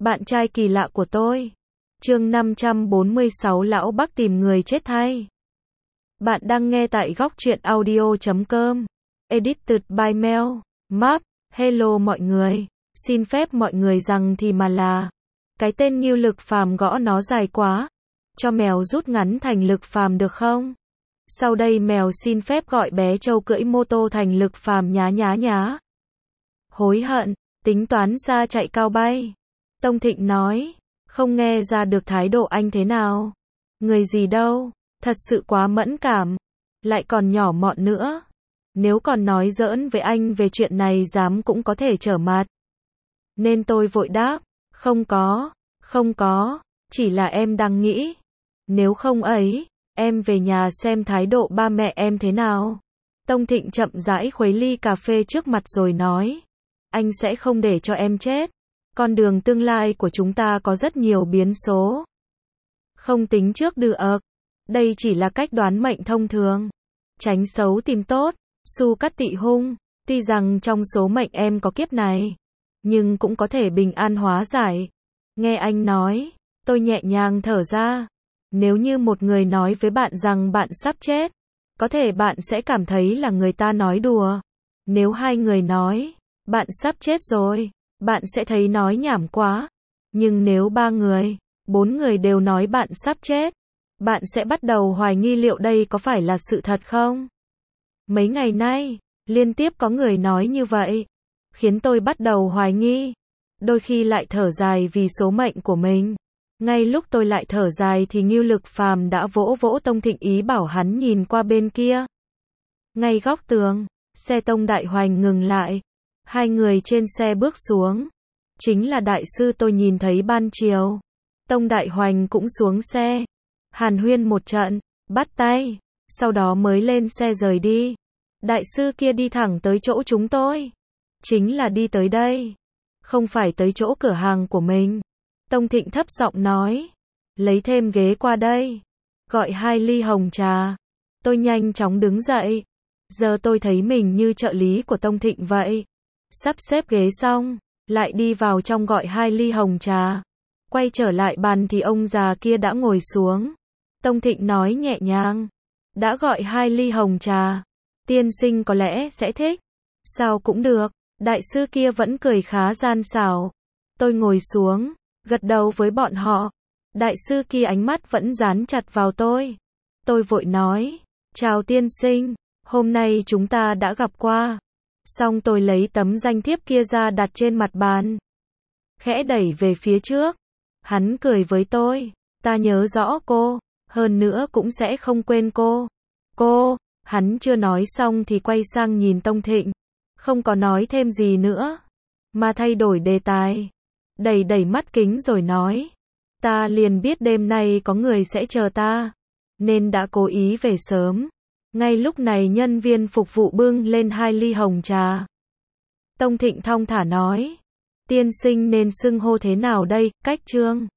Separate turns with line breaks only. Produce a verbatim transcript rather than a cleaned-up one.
Bạn trai kỳ lạ của tôi. Chương năm trăm bốn mươi sáu Lão Bắc tìm người chết thay. Bạn đang nghe tại góc truyện audio chấm com. Edited by Mel. Map. Hello mọi người. Xin phép mọi người rằng thì mà là. Cái tên Ngưu Lực Phàm gõ nó dài quá. Cho mèo rút ngắn thành Lực Phàm được không? Sau đây mèo xin phép gọi bé trâu cưỡi mô tô thành Lực Phàm nhá nhá nhá. Hối hận, tính toán xa chạy cao bay. Tông Thịnh nói, không nghe ra được thái độ anh thế nào. Người gì đâu, thật sự quá mẫn cảm, lại còn nhỏ mọn nữa. Nếu còn nói giỡn với anh về chuyện này dám cũng có thể trở mặt. Nên tôi vội đáp, không có, không có, chỉ là em đang nghĩ. Nếu không ấy, em về nhà xem thái độ ba mẹ em thế nào. Tông Thịnh chậm rãi khuấy ly cà phê trước mặt rồi nói, anh sẽ không để cho em chết. Con đường tương lai của chúng ta có rất nhiều biến số. Không tính trước được. Đây chỉ là cách đoán mệnh thông thường. Tránh xấu tìm tốt. Su cắt tị hung. Tuy rằng trong số mệnh em có kiếp này, nhưng cũng có thể bình an hóa giải. Nghe anh nói, tôi nhẹ nhàng thở ra. Nếu như một người nói với bạn rằng bạn sắp chết, có thể bạn sẽ cảm thấy là người ta nói đùa. Nếu hai người nói, bạn sắp chết rồi, bạn sẽ thấy nói nhảm quá. Nhưng nếu ba người, bốn người đều nói bạn sắp chết, bạn sẽ bắt đầu hoài nghi liệu đây có phải là sự thật không? Mấy ngày nay, liên tiếp có người nói như vậy, khiến tôi bắt đầu hoài nghi. Đôi khi lại thở dài vì số mệnh của mình. Ngay lúc tôi lại thở dài thì Ngưu Lực Phàm đã vỗ vỗ Tông Thịnh ý bảo hắn nhìn qua bên kia. Ngay góc tường, xe Tông Đại Hoành ngừng lại. Hai người trên xe bước xuống. Chính là đại sư tôi nhìn thấy ban chiều. Tông Đại Hoành cũng xuống xe. Hàn huyên một trận, bắt tay, sau đó mới lên xe rời đi. Đại sư kia đi thẳng tới chỗ chúng tôi. Chính là đi tới đây. Không phải tới chỗ cửa hàng của mình. Tông Thịnh thấp giọng nói. Lấy thêm ghế qua đây. Gọi hai ly hồng trà. Tôi nhanh chóng đứng dậy. Giờ tôi thấy mình như trợ lý của Tông Thịnh vậy. Sắp xếp ghế xong, lại đi vào trong gọi hai ly hồng trà. Quay trở lại bàn thì ông già kia đã ngồi xuống. Tông Thịnh nói nhẹ nhàng. Đã gọi hai ly hồng trà. Tiên sinh có lẽ sẽ thích. Sao cũng được. Đại sư kia vẫn cười khá gian xảo. Tôi ngồi xuống, gật đầu với bọn họ. Đại sư kia ánh mắt vẫn dán chặt vào tôi. Tôi vội nói. Chào tiên sinh, hôm nay chúng ta đã gặp qua. Xong tôi lấy tấm danh thiếp kia ra đặt trên mặt bàn. Khẽ đẩy về phía trước. Hắn cười với tôi. Ta nhớ rõ cô. Hơn nữa cũng sẽ không quên cô. Cô. Hắn chưa nói xong thì quay sang nhìn Tông Thịnh. Không có nói thêm gì nữa. Mà thay đổi đề tài. Đẩy đẩy mắt kính rồi nói. Ta liền biết đêm nay có người sẽ chờ ta. Nên đã cố ý về sớm. Ngay lúc này nhân viên phục vụ bưng lên hai ly hồng trà. Tông Thịnh thong thả nói. Tiên sinh nên xưng hô thế nào đây, Cách Trương?